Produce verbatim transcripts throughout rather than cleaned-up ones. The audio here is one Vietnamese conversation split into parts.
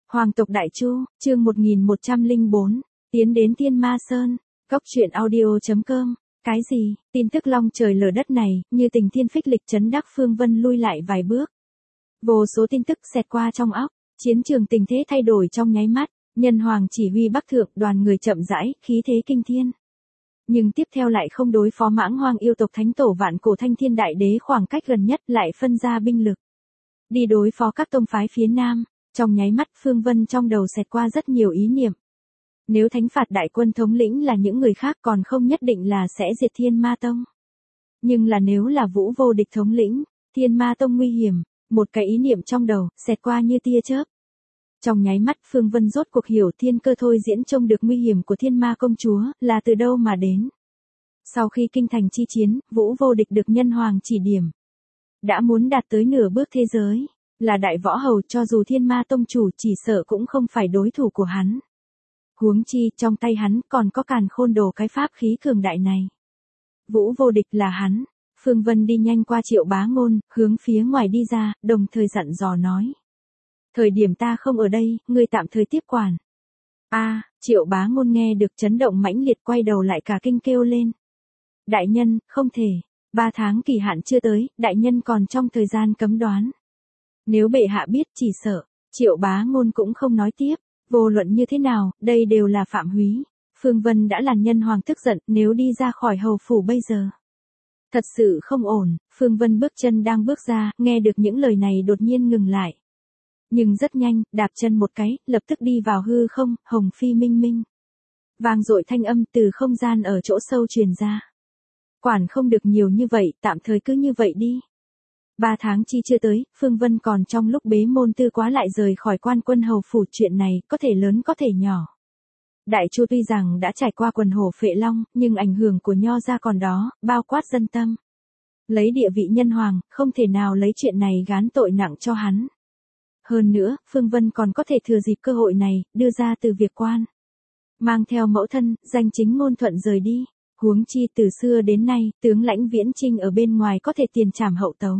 Hoàng tộc Đại Chu, chương một nghìn một trăm lẻ bốn, tiến đến Thiên Ma Sơn, góc truyện audio chấm com. Cái gì, tin tức long trời lở đất này, như tình thiên phích lịch chấn đắc Phương Vân lui lại vài bước. Vô số tin tức xẹt qua trong óc, chiến trường tình thế thay đổi trong nháy mắt, nhân hoàng chỉ huy bắc thượng, đoàn người chậm rãi, khí thế kinh thiên. Nhưng tiếp theo lại không đối phó mãng hoang yêu tộc thánh tổ vạn cổ thanh thiên đại đế khoảng cách gần nhất lại phân ra binh lực. Đi đối phó các tông phái phía nam, trong nháy mắt Phương Vân trong đầu xẹt qua rất nhiều ý niệm. Nếu thánh phạt đại quân thống lĩnh là những người khác còn không nhất định là sẽ diệt Thiên Ma Tông. Nhưng là nếu là Vũ Vô Địch thống lĩnh, Thiên Ma Tông nguy hiểm, một cái ý niệm trong đầu, xẹt qua như tia chớp. Trong nháy mắt Phương Vân rốt cuộc hiểu thiên cơ thôi diễn trông được nguy hiểm của Thiên Ma công chúa, là từ đâu mà đến. Sau khi kinh thành chi chiến, Vũ Vô Địch được nhân hoàng chỉ điểm. Đã muốn đạt tới nửa bước thế giới, là đại võ hầu, cho dù Thiên Ma Tông chủ chỉ sợ cũng không phải đối thủ của hắn. Huống chi, trong tay hắn còn có Càn Khôn Đồ cái pháp khí cường đại này. Vũ Vô Địch là hắn. Phương Vân đi nhanh qua Triệu Bá Ngôn, hướng phía ngoài đi ra, đồng thời dặn dò nói. Thời điểm ta không ở đây, ngươi tạm thời tiếp quản. A, Triệu Bá Ngôn nghe được chấn động mãnh liệt, quay đầu lại cả kinh kêu lên. Đại nhân, không thể, ba tháng kỳ hạn chưa tới, đại nhân còn trong thời gian cấm đoán. Nếu bệ hạ biết chỉ sợ, Triệu Bá Ngôn cũng không nói tiếp, vô luận như thế nào, đây đều là phạm húy. Phương Vân đã là nhân hoàng tức giận, nếu đi ra khỏi hầu phủ bây giờ. Thật sự không ổn, Phương Vân bước chân đang bước ra, nghe được những lời này đột nhiên ngừng lại. Nhưng rất nhanh, đạp chân một cái, lập tức đi vào hư không, hồng phi minh minh. Vang dội thanh âm từ không gian ở chỗ sâu truyền ra. Quản không được nhiều như vậy, tạm thời cứ như vậy đi. Ba tháng chi chưa tới, Phương Vân còn trong lúc bế môn tư quá lại rời khỏi quan quân hầu phủ, chuyện này, có thể lớn có thể nhỏ. Đại Chu tuy rằng đã trải qua quần hổ phệ long, nhưng ảnh hưởng của Nho gia còn đó, bao quát dân tâm. Lấy địa vị nhân hoàng, không thể nào lấy chuyện này gán tội nặng cho hắn. Hơn nữa, Phương Vân còn có thể thừa dịp cơ hội này, đưa ra từ việc quan. Mang theo mẫu thân, danh chính ngôn thuận rời đi. Huống chi từ xưa đến nay, tướng lãnh Viễn Chinh ở bên ngoài có thể tiền trảm hậu tấu.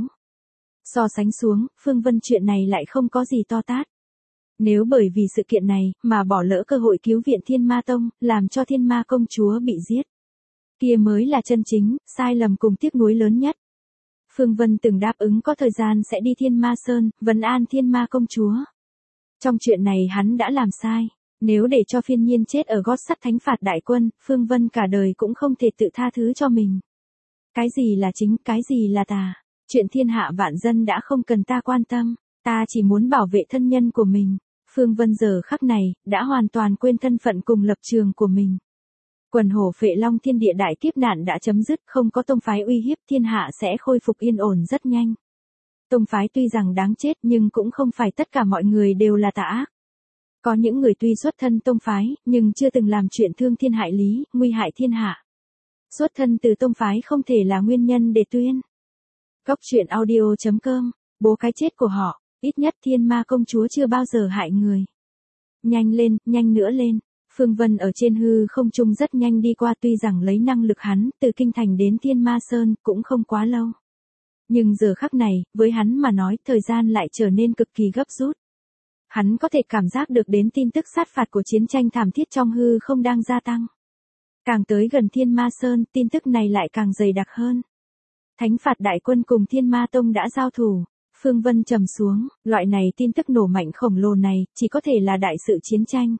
So sánh xuống, Phương Vân chuyện này lại không có gì to tát. Nếu bởi vì sự kiện này, mà bỏ lỡ cơ hội cứu viện Thiên Ma Tông, làm cho Thiên Ma công chúa bị giết. Kia mới là chân chính, sai lầm cùng tiếc nuối lớn nhất. Phương Vân từng đáp ứng có thời gian sẽ đi Thiên Ma Sơn, vấn an Thiên Ma công chúa. Trong chuyện này hắn đã làm sai. Nếu để cho Phiên Nhiên chết ở gót sắt thánh phạt đại quân, Phương Vân cả đời cũng không thể tự tha thứ cho mình. Cái gì là chính, cái gì là tà. Chuyện thiên hạ vạn dân đã không cần ta quan tâm. Ta chỉ muốn bảo vệ thân nhân của mình. Phương Vân giờ khắc này, đã hoàn toàn quên thân phận cùng lập trường của mình. Quần hổ phệ long thiên địa đại kiếp nạn đã chấm dứt, không có tông phái uy hiếp, thiên hạ sẽ khôi phục yên ổn rất nhanh. Tông phái tuy rằng đáng chết nhưng cũng không phải tất cả mọi người đều là tà ác. Có những người tuy xuất thân tông phái, nhưng chưa từng làm chuyện thương thiên hại lý, nguy hại thiên hạ. Xuất thân từ tông phái không thể là nguyên nhân để tuyên. Góc truyện audio chấm com, bố cái chết của họ, ít nhất Thiên Ma công chúa chưa bao giờ hại người. Nhanh lên, nhanh nữa lên. Phương Vân ở trên hư không trung rất nhanh đi qua, tuy rằng lấy năng lực hắn, từ kinh thành đến Thiên Ma Sơn, cũng không quá lâu. Nhưng giờ khắc này, với hắn mà nói, thời gian lại trở nên cực kỳ gấp rút. Hắn có thể cảm giác được đến tin tức sát phạt của chiến tranh thảm thiết trong hư không đang gia tăng. Càng tới gần Thiên Ma Sơn, tin tức này lại càng dày đặc hơn. Thánh phạt đại quân cùng Thiên Ma Tông đã giao thủ. Phương Vân trầm xuống, loại này tin tức nổ mạnh khổng lồ này, chỉ có thể là đại sự chiến tranh.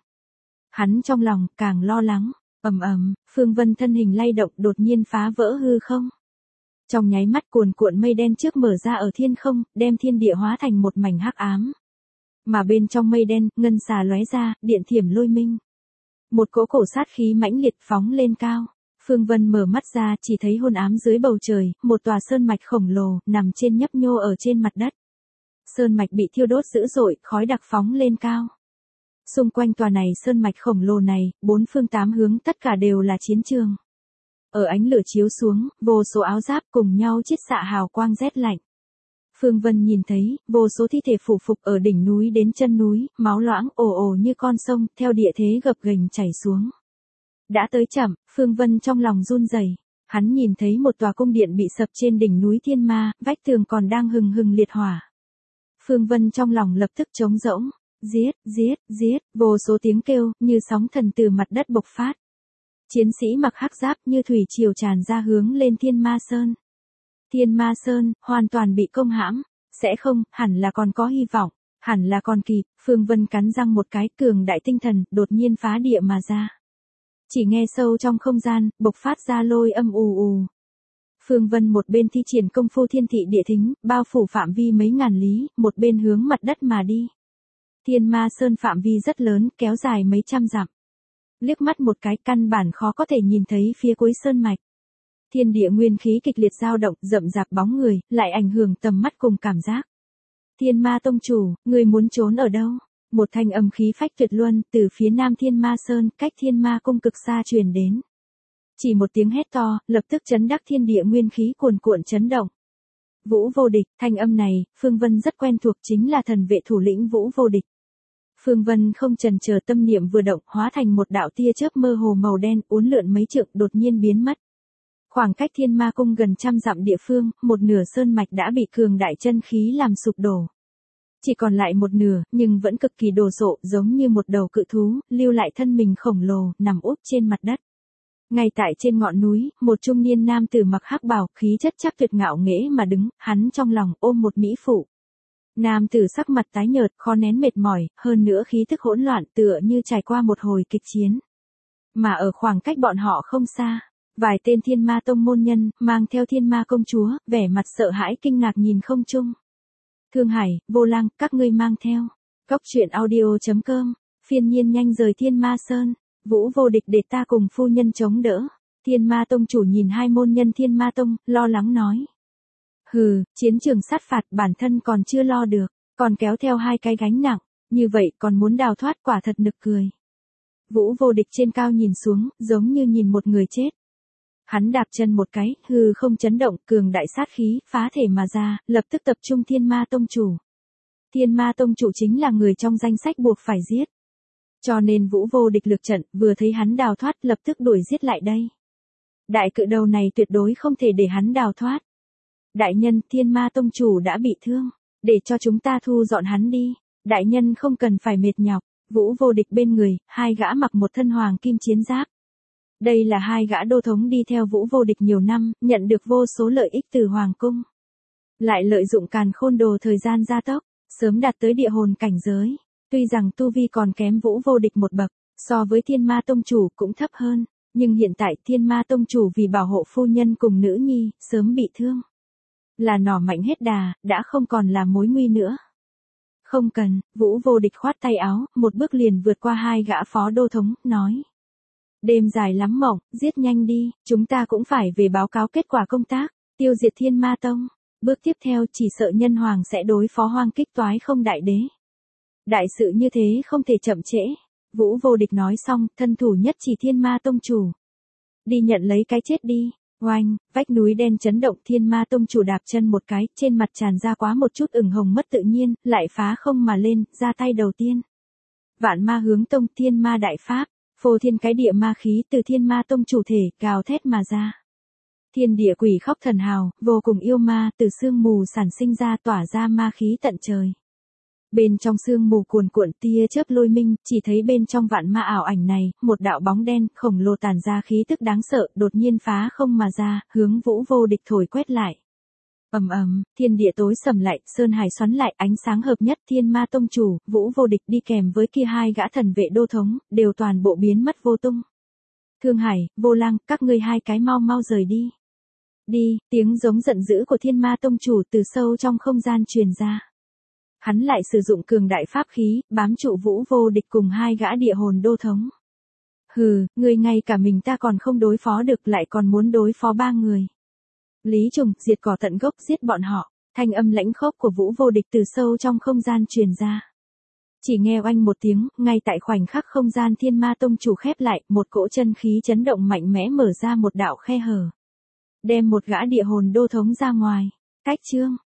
Hắn trong lòng, càng lo lắng, ầm ầm, Phương Vân thân hình lay động đột nhiên phá vỡ hư không. Trong nháy mắt cuồn cuộn mây đen trước mở ra ở thiên không, đem thiên địa hóa thành một mảnh hắc ám. Mà bên trong mây đen, ngân xà lóe ra, điện thiểm lôi minh. Một cỗ cổ sát khí mãnh liệt phóng lên cao. Phương Vân mở mắt ra, chỉ thấy hôn ám dưới bầu trời, một tòa sơn mạch khổng lồ, nằm trên nhấp nhô ở trên mặt đất. Sơn mạch bị thiêu đốt dữ dội, khói đặc phóng lên cao. Xung quanh tòa này sơn mạch khổng lồ này, bốn phương tám hướng tất cả đều là chiến trường. Ở ánh lửa chiếu xuống, vô số áo giáp cùng nhau chiết xạ hào quang rét lạnh. Phương Vân nhìn thấy, vô số thi thể phủ phục ở đỉnh núi đến chân núi, máu loãng ồ ồ như con sông, theo địa thế gập ghềnh chảy xuống. Đã tới chậm, Phương Vân trong lòng run rẩy. Hắn nhìn thấy một tòa cung điện bị sập trên đỉnh núi Thiên Ma, vách tường còn đang hừng hừng liệt hỏa. Phương Vân trong lòng lập tức trống rỗng. giết, giết, giết, vô số tiếng kêu, như sóng thần từ mặt đất bộc phát. Chiến sĩ mặc hắc giáp như thủy triều tràn ra hướng lên Thiên Ma Sơn. Thiên Ma Sơn, hoàn toàn bị công hãm. Sẽ không, hẳn là còn có hy vọng, hẳn là còn kịp. Phương Vân cắn răng một cái, cường đại tinh thần, đột nhiên phá địa mà ra. Chỉ nghe sâu trong không gian, bộc phát ra lôi âm ù ù. Phương Vân một bên thi triển công phu thiên thị địa thính, bao phủ phạm vi mấy ngàn lý, một bên hướng mặt đất mà đi. Thiên Ma Sơn phạm vi rất lớn, kéo dài mấy trăm dặm. Liếc mắt một cái, căn bản khó có thể nhìn thấy phía cuối sơn mạch. Thiên địa nguyên khí kịch liệt dao động, rậm rạp bóng người, lại ảnh hưởng tầm mắt cùng cảm giác. Thiên Ma tông chủ, người muốn trốn ở đâu? Một thanh âm khí phách tuyệt luân, từ phía nam Thiên Ma Sơn, cách Thiên Ma cung cực xa truyền đến. Chỉ một tiếng hét to, lập tức chấn đắc thiên địa nguyên khí cuồn cuộn chấn động. Vũ Vô Địch, thanh âm này, Phương Vân rất quen thuộc, chính là thần vệ thủ lĩnh Vũ Vô Địch. Phương Vân không chần chờ, tâm niệm vừa động, hóa thành một đạo tia chớp mơ hồ màu đen, uốn lượn mấy trượng, đột nhiên biến mất. Khoảng cách Thiên Ma cung gần trăm dặm địa phương, một nửa sơn mạch đã bị cường đại chân khí làm sụp đổ. Chỉ còn lại một nửa, nhưng vẫn cực kỳ đồ sộ, giống như một đầu cự thú, lưu lại thân mình khổng lồ, nằm úp trên mặt đất. Ngay tại trên ngọn núi, một trung niên nam tử mặc hắc bào, khí chất chắc tuyệt ngạo nghễ mà đứng, hắn trong lòng ôm một mỹ phụ. Nam tử sắc mặt tái nhợt, khó nén mệt mỏi, hơn nữa khí tức hỗn loạn, tựa như trải qua một hồi kịch chiến. Mà ở khoảng cách bọn họ không xa, vài tên Thiên Ma tông môn nhân, mang theo Thiên Ma công chúa, vẻ mặt sợ hãi kinh ngạc nhìn không trung. Thương Hải, Vô Lang, các ngươi mang theo. Cốc truyện audio chấm com, phiên nhiên nhanh rời Thiên Ma Sơn. Vũ Vô Địch để ta cùng phu nhân chống đỡ. Thiên Ma tông chủ nhìn hai môn nhân Thiên Ma tông, lo lắng nói. Hừ, chiến trường sát phạt bản thân còn chưa lo được, còn kéo theo hai cái gánh nặng, như vậy còn muốn đào thoát, quả thật nực cười. Vũ Vô Địch trên cao nhìn xuống, giống như nhìn một người chết. Hắn đạp chân một cái, hư không chấn động, cường đại sát khí, phá thể mà ra, lập tức tập trung Thiên Ma tông chủ. Thiên Ma tông chủ chính là người trong danh sách buộc phải giết. Cho nên Vũ Vô Địch lực trận, vừa thấy hắn đào thoát, lập tức đuổi giết lại đây. Đại cự đầu này tuyệt đối không thể để hắn đào thoát. Đại nhân, Thiên Ma tông chủ đã bị thương, để cho chúng ta thu dọn hắn đi. Đại nhân không cần phải mệt nhọc. Vũ Vô Địch bên người, hai gã mặc một thân hoàng kim chiến giáp. Đây là hai gã đô thống đi theo Vũ Vô Địch nhiều năm, nhận được vô số lợi ích từ hoàng cung. Lại lợi dụng càn khôn đồ thời gian gia tốc, sớm đạt tới địa hồn cảnh giới. Tuy rằng tu vi còn kém Vũ Vô Địch một bậc, so với Thiên Ma tông chủ cũng thấp hơn, nhưng hiện tại Thiên Ma tông chủ vì bảo hộ phu nhân cùng nữ nhi, sớm bị thương. Là nỏ mạnh hết đà, đã không còn là mối nguy nữa. Không cần, Vũ Vô Địch khoát tay áo, một bước liền vượt qua hai gã phó đô thống, nói. Đêm dài lắm mộng, giết nhanh đi, chúng ta cũng phải về báo cáo kết quả công tác, tiêu diệt Thiên Ma tông. Bước tiếp theo chỉ sợ nhân hoàng sẽ đối phó Hoang Kích Toái Không đại đế. Đại sự như thế không thể chậm trễ. Vũ Vô Địch nói xong, thân thủ nhất chỉ Thiên Ma tông chủ. Đi nhận lấy cái chết đi. Oanh, vách núi đen chấn động, Thiên Ma tông chủ đạp chân một cái, trên mặt tràn ra quá một chút ửng hồng mất tự nhiên, lại phá không mà lên, ra tay đầu tiên. Vạn Ma hướng tông, Thiên Ma đại pháp, phô thiên cái địa ma khí từ Thiên Ma tông chủ thể, gào thét mà ra. Thiên địa quỷ khóc thần hào, vô cùng yêu ma, từ sương mù sản sinh ra, tỏa ra ma khí tận trời. Bên trong sương mù cuồn cuộn tia chớp lôi minh, chỉ thấy bên trong vạn ma ảo ảnh này, một đạo bóng đen, khổng lồ tản ra khí tức đáng sợ, đột nhiên phá không mà ra, hướng Vũ Vô Địch thổi quét lại. Ầm ầm, thiên địa tối sầm lại, sơn hải xoắn lại, ánh sáng hợp nhất, Thiên Ma tông chủ, Vũ Vô Địch đi kèm với kia hai gã thần vệ đô thống, đều toàn bộ biến mất vô tung. Thương Hải, Vô Lang, các ngươi hai cái mau mau rời đi. Đi, tiếng giống giận dữ của Thiên Ma tông chủ từ sâu trong không gian truyền ra. Hắn lại sử dụng cường đại pháp khí, bám trụ Vũ Vô Địch cùng hai gã địa hồn đô thống. Hừ, người ngay cả mình ta còn không đối phó được, lại còn muốn đối phó ba người. Lý Trùng, diệt cỏ tận gốc, giết bọn họ. Thanh âm lãnh khốc của Vũ Vô Địch từ sâu trong không gian truyền ra. Chỉ nghe oanh một tiếng, ngay tại khoảnh khắc không gian Thiên Ma tông chủ khép lại, một cỗ chân khí chấn động mạnh mẽ mở ra một đạo khe hở. Đem một gã địa hồn đô thống ra ngoài. Cách chương